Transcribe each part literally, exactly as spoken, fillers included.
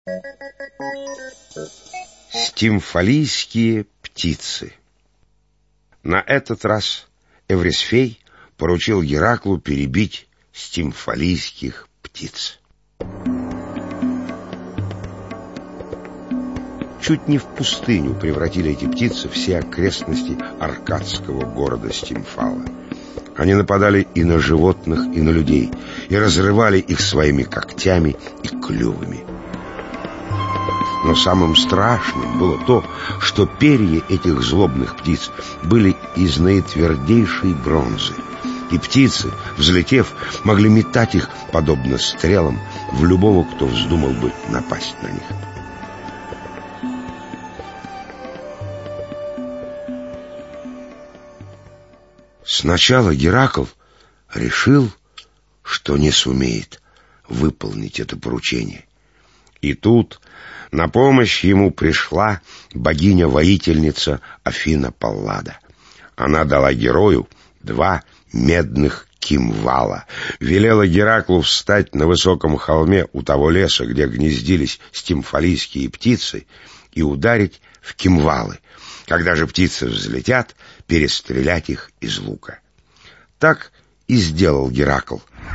Стимфалийские птицы. На этот раз Эврисфей поручил Гераклу перебить стимфалийских птиц. Чуть не в пустыню превратили эти птицы все окрестности аркадского города Стимфала. Они нападали и на животных, и на людей, и разрывали их своими когтями и клювами. Но самым страшным было то, что перья этих злобных птиц были из наитвердейшей бронзы, и птицы, взлетев, могли метать их, подобно стрелам, в любого, кто вздумал бы напасть на них. Сначала Геракл решил, что не сумеет выполнить это поручение. И тут на помощь ему пришла богиня-воительница Афина Паллада. Она дала герою два медных кимвала, велела Гераклу встать на высоком холме у того леса, где гнездились стимфалийские птицы, и ударить в кимвалы. Когда же птицы взлетят, перестрелять их из лука. Так и сделал Геракл.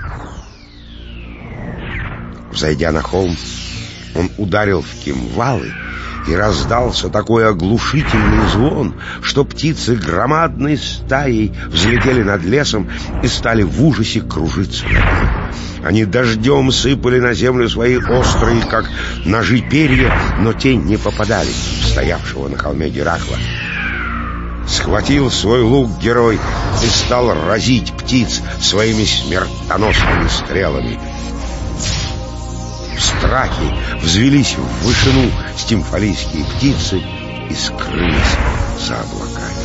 Взойдя на холм, он ударил в кимвалы, и раздался такой оглушительный звон, что птицы громадной стаей взлетели над лесом и стали в ужасе кружиться над ним. Они дождем сыпали на землю свои острые, как ножи, перья, но те не попадали в стоявшего на холме Геракла. Схватил свой лук герой и стал разить птиц своими смертоносными стрелами. В страхе взвелись в вышину стимфалийские птицы и скрылись за облаками.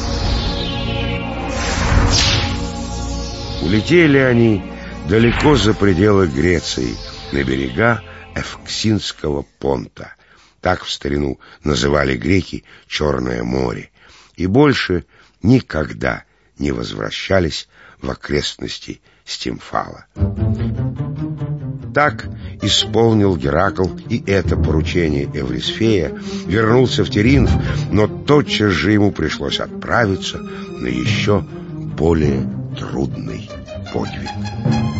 Улетели они далеко за пределы Греции, на берега Эвксинского понта. Так в старину называли греки Черное море, и больше никогда не возвращались в окрестности Стимфала. Так исполнил Геракл и это поручение Эврисфея, вернулся в Теринф, но тотчас же ему пришлось отправиться на еще более трудный подвиг.